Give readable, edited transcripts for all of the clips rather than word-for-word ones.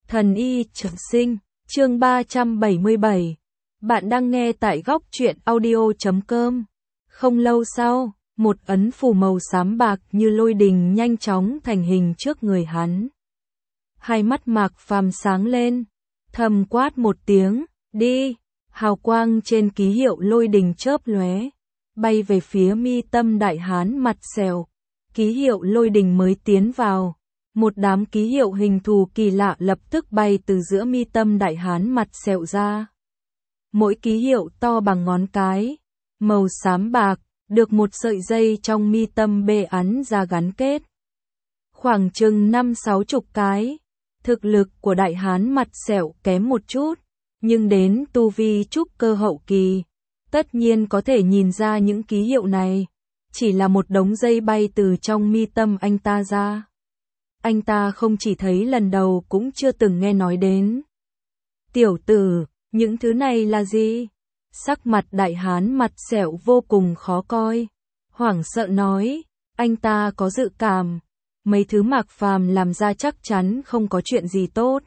Thần y trường sinh, chương 377. Bạn đang nghe tại góc truyện audio.com. Không lâu sau, một ấn phù màu xám bạc như lôi đình nhanh chóng thành hình trước người hắn. Hai mắt Mạc Phàm sáng lên, thầm quát một tiếng, đi, hào quang trên ký hiệu lôi đình chớp lóe, bay về phía mi tâm đại hán mặt sẹo. Ký hiệu lôi đình mới tiến vào. Một đám ký hiệu hình thù kỳ lạ lập tức bay từ giữa mi tâm đại hán mặt sẹo ra. Mỗi ký hiệu to bằng ngón cái, màu xám bạc, được một sợi dây trong mi tâm bê ắn ra gắn kết. Khoảng chừng 50-60 cái. Thực lực của đại hán mặt sẹo kém một chút, nhưng đến tu vi trúc cơ hậu kỳ, tất nhiên có thể nhìn ra những ký hiệu này. Chỉ là một đống dây bay từ trong mi tâm anh ta ra. Anh ta không chỉ thấy lần đầu cũng chưa từng nghe nói đến. Tiểu tử, những thứ này là gì? Sắc mặt đại hán mặt sẹo vô cùng khó coi. Hoảng sợ nói, anh ta có dự cảm. Mấy thứ Mạc Phàm làm ra chắc chắn không có chuyện gì tốt.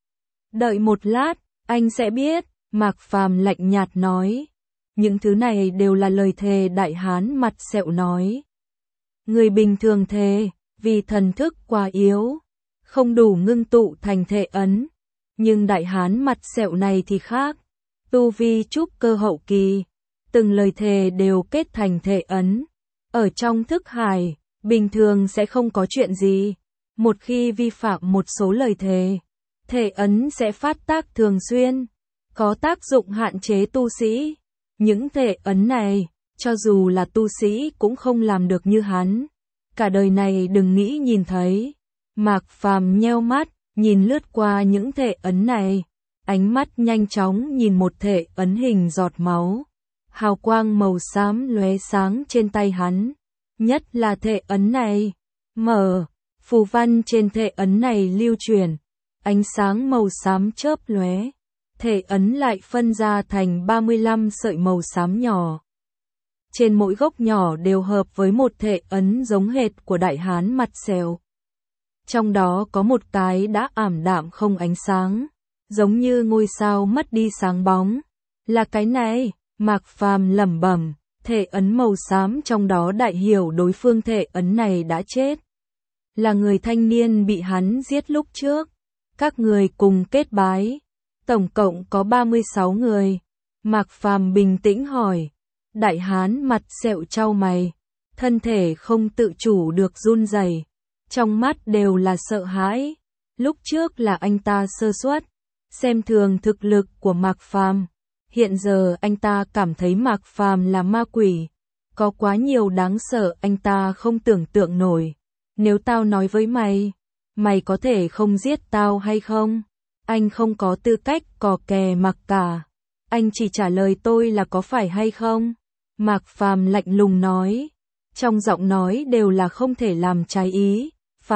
Đợi một lát, anh sẽ biết, Mạc Phàm lạnh nhạt nói. Những thứ này đều là lời thề đại hán mặt sẹo nói. Người bình thường thề, vì thần thức quá yếu, không đủ ngưng tụ thành thệ ấn. Nhưng đại hán mặt sẹo này thì khác, tu vi trúc cơ hậu kỳ, từng lời thề đều kết thành thệ ấn. Ở trong thức hải, bình thường sẽ không có chuyện gì. Một khi vi phạm một số lời thề, thệ ấn sẽ phát tác thường xuyên, có tác dụng hạn chế tu sĩ. Những thệ ấn này, cho dù là tu sĩ cũng không làm được như hắn. Cả đời này đừng nghĩ nhìn thấy. Mạc Phàm nheo mắt, nhìn lướt qua những thệ ấn này. Ánh mắt nhanh chóng nhìn một thệ ấn hình giọt máu. Hào quang màu xám lóe sáng trên tay hắn. Nhất là thệ ấn này. Mở, phù văn trên thệ ấn này lưu truyền. Ánh sáng màu xám chớp lóe. Thệ ấn lại phân ra thành 35 sợi màu xám nhỏ. Trên mỗi gốc nhỏ đều hợp với một thệ ấn giống hệt của đại hán mặt sẹo. Trong đó có một cái đã ảm đạm không ánh sáng, giống như ngôi sao mất đi sáng bóng. Là cái này, Mạc Phàm lẩm bẩm, thệ ấn màu xám trong đó đại hiểu đối phương thệ ấn này đã chết. Là người thanh niên bị hắn giết lúc trước. Các người cùng kết bái. Tổng cộng có 36 người. Mạc Phàm bình tĩnh hỏi. Đại hán mặt sẹo chau mày, thân thể không tự chủ được run rẩy, trong mắt đều là sợ hãi. Lúc trước là anh ta sơ suất, xem thường thực lực của Mạc Phàm. Hiện giờ anh ta cảm thấy Mạc Phàm là ma quỷ, có quá nhiều đáng sợ anh ta không tưởng tượng nổi. Nếu tao nói với mày, mày có thể không giết tao hay không? Anh không có tư cách cò kè mặc cả. Anh chỉ trả lời tôi là có phải hay không? Mạc Phàm lạnh lùng nói. Trong giọng nói đều là không thể làm trái ý.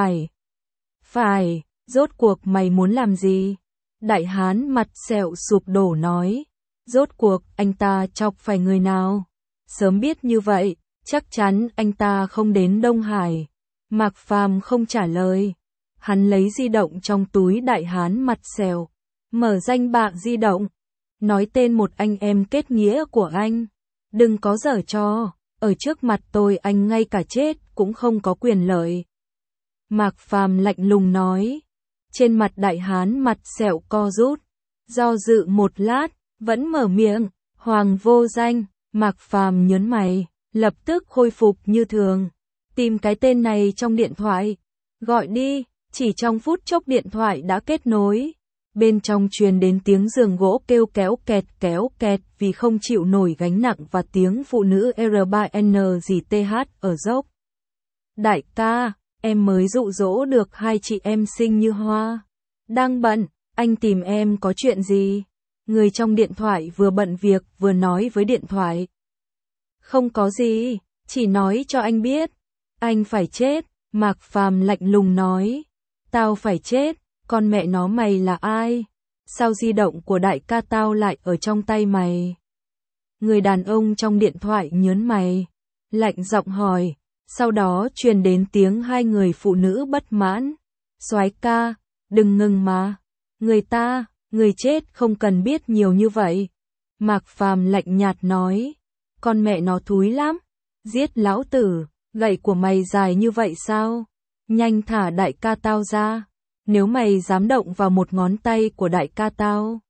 Phải, rốt cuộc mày muốn làm gì? Đại hán mặt sẹo sụp đổ nói. Rốt cuộc anh ta chọc phải người nào? Sớm biết như vậy, chắc chắn anh ta không đến Đông Hải. Mạc Phàm không trả lời. Hắn lấy di động trong túi đại hán mặt sẹo, mở danh bạ di động, nói tên một anh em kết nghĩa của anh. Đừng có giở trò, ở trước mặt tôi anh ngay cả chết cũng không có quyền lợi. Mạc Phàm lạnh lùng nói. Trên mặt đại hán mặt sẹo co rút, do dự một lát, vẫn mở miệng, Hoàng Vô Danh. Mạc Phàm nhớn mày, lập tức khôi phục như thường. Tìm cái tên này trong điện thoại, gọi đi. Chỉ trong phút chốc điện thoại đã kết nối. Bên trong truyền đến tiếng giường gỗ kêu kéo kẹt vì không chịu nổi gánh nặng và tiếng phụ nữ R3NGTH ở dốc. Đại ca, em mới dụ dỗ được hai chị em xinh như hoa. Đang bận, anh tìm em có chuyện gì? Người trong điện thoại vừa bận việc vừa nói với điện thoại. Không có gì, chỉ nói cho anh biết. Anh phải chết, Mạc Phàm lạnh lùng nói. Tao phải chết, con mẹ nó mày là ai? Sao di động của đại ca tao lại ở trong tay mày? Người đàn ông trong điện thoại nhớn mày, lạnh giọng hỏi, sau đó truyền đến tiếng hai người phụ nữ bất mãn. Soái ca, đừng ngừng mà. Người chết không cần biết nhiều như vậy. Mạc Phàm lạnh nhạt nói, con mẹ nó thúi lắm, giết lão tử, gậy của mày dài như vậy sao? Nhanh thả đại ca tao ra, nếu mày dám động vào một ngón tay của đại ca tao.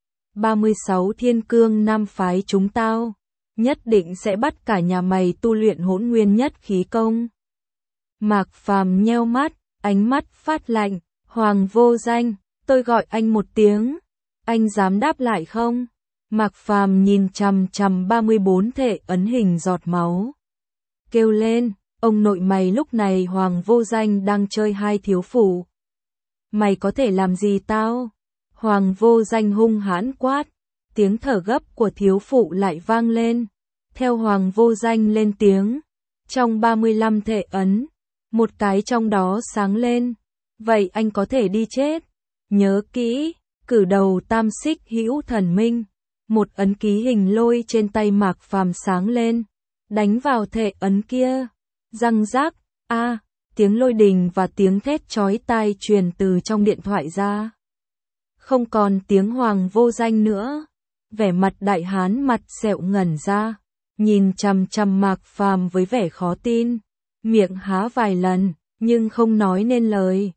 36 Thiên Cương Nam phái chúng tao, nhất định sẽ bắt cả nhà mày tu luyện Hỗn Nguyên Nhất Khí Công. Mạc Phàm nheo mắt, ánh mắt phát lạnh, Hoàng Vô Danh, tôi gọi anh một tiếng, anh dám đáp lại không? Mạc Phàm nhìn chằm chằm 34 thể ấn hình giọt máu. Kêu lên, ông nội mày lúc này Hoàng Vô Danh đang chơi hai thiếu phụ. Mày có thể làm gì tao? Hoàng Vô Danh hung hãn quát, tiếng thở gấp của thiếu phụ lại vang lên. Theo Hoàng Vô Danh lên tiếng, trong 35 thể ấn, một cái trong đó sáng lên. Vậy anh có thể đi chết. Nhớ kỹ, cử đầu tam xích hữu thần minh. Một ấn ký hình lôi trên tay Mạc Phàm sáng lên, đánh vào thể ấn kia. Răng rác, tiếng lôi đình và tiếng thét chói tai truyền từ trong điện thoại ra. Không còn tiếng Hoàng Vô Danh nữa. Vẻ mặt đại hán mặt sẹo ngẩn ra, nhìn chằm chằm Mạc Phàm với vẻ khó tin, miệng há vài lần, nhưng không nói nên lời.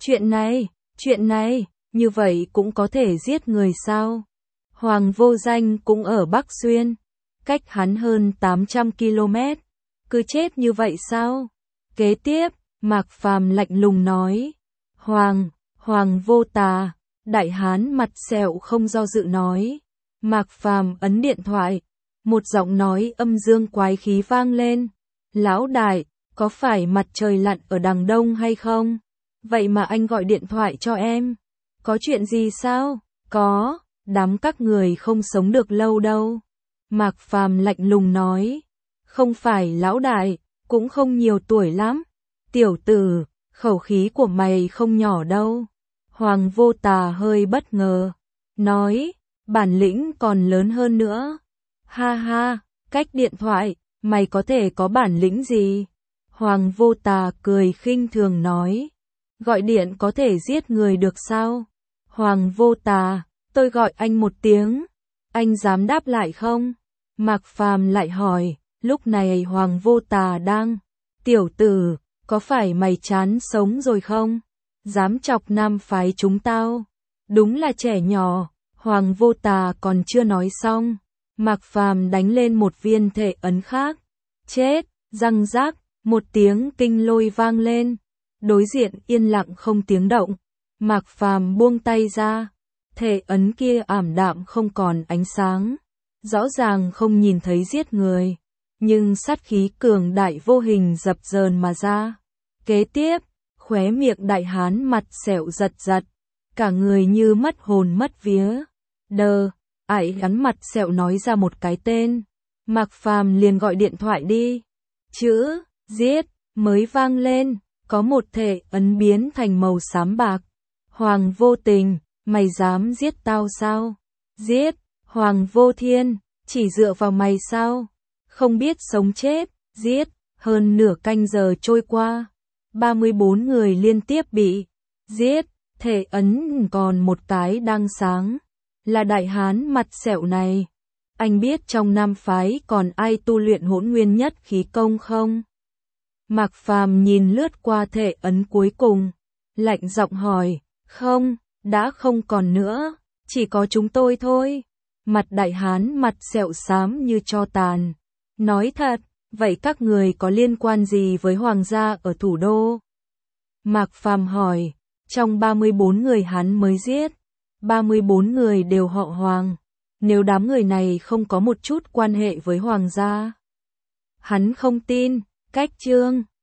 Chuyện này, như vậy cũng có thể giết người sao? Hoàng Vô Danh cũng ở Bắc Xuyên, cách hắn hơn 800 km, cứ chết như vậy sao? Kế tiếp, Mạc Phàm lạnh lùng nói, Hoàng Vô Tà, đại hán mặt sẹo không do dự nói. Mạc Phàm ấn điện thoại, một giọng nói âm dương quái khí vang lên. Lão đại, có phải mặt trời lặn ở đằng đông hay không? Vậy mà anh gọi điện thoại cho em. Có chuyện gì sao? Có, đám các người không sống được lâu đâu. Mạc Phàm lạnh lùng nói. Không phải lão đại, cũng không nhiều tuổi lắm. Tiểu tử, khẩu khí của mày không nhỏ đâu. Hoàng Vô Tà hơi bất ngờ, nói, bản lĩnh còn lớn hơn nữa. Ha ha, cách điện thoại, mày có thể có bản lĩnh gì? Hoàng Vô Tà cười khinh thường nói, gọi điện có thể giết người được sao? Hoàng Vô Tà, tôi gọi anh một tiếng, anh dám đáp lại không? Mạc Phàm lại hỏi, lúc này Hoàng Vô Tà đang, tiểu tử, có phải mày chán sống rồi không? Dám chọc nam phái chúng tao, đúng là trẻ nhỏ. Hoàng Vô Tà còn chưa nói xong, Mạc Phàm đánh lên một viên thể ấn khác. Chết, răng rác, một tiếng kinh lôi vang lên. Đối diện yên lặng không tiếng động. Mạc Phàm buông tay ra, thể ấn kia ảm đạm không còn ánh sáng, rõ ràng không nhìn thấy giết người, nhưng sát khí cường đại vô hình dập dờn mà ra. Kế tiếp, khóe miệng đại hán mặt sẹo giật giật, cả người như mất hồn mất vía. Hắn mặt sẹo nói ra một cái tên. Mạc Phàm liền gọi điện thoại đi. Chữ giết mới vang lên, có một thể ấn biến thành màu xám bạc. Hoàng Vô Tình, mày dám giết tao sao? Giết, Hoàng Vô Thiên, chỉ dựa vào mày sao? Không biết sống chết, giết. Hơn nửa canh giờ trôi qua, 34 người liên tiếp bị giết, thể ấn còn một cái đang sáng. Là đại hán mặt sẹo này. Anh biết trong nam phái còn ai tu luyện Hỗn Nguyên Nhất Khí Công không? Mạc Phàm nhìn lướt qua thể ấn cuối cùng, lạnh giọng hỏi, không, đã không còn nữa, chỉ có chúng tôi thôi. Mặt đại hán mặt sẹo xám như tro tàn, nói thật, vậy các người có liên quan gì với hoàng gia ở thủ đô? Mạc Phàm hỏi, trong 34 người hắn mới giết, 34 người đều họ Hoàng, nếu đám người này không có một chút quan hệ với hoàng gia. Hắn không tin, cách chương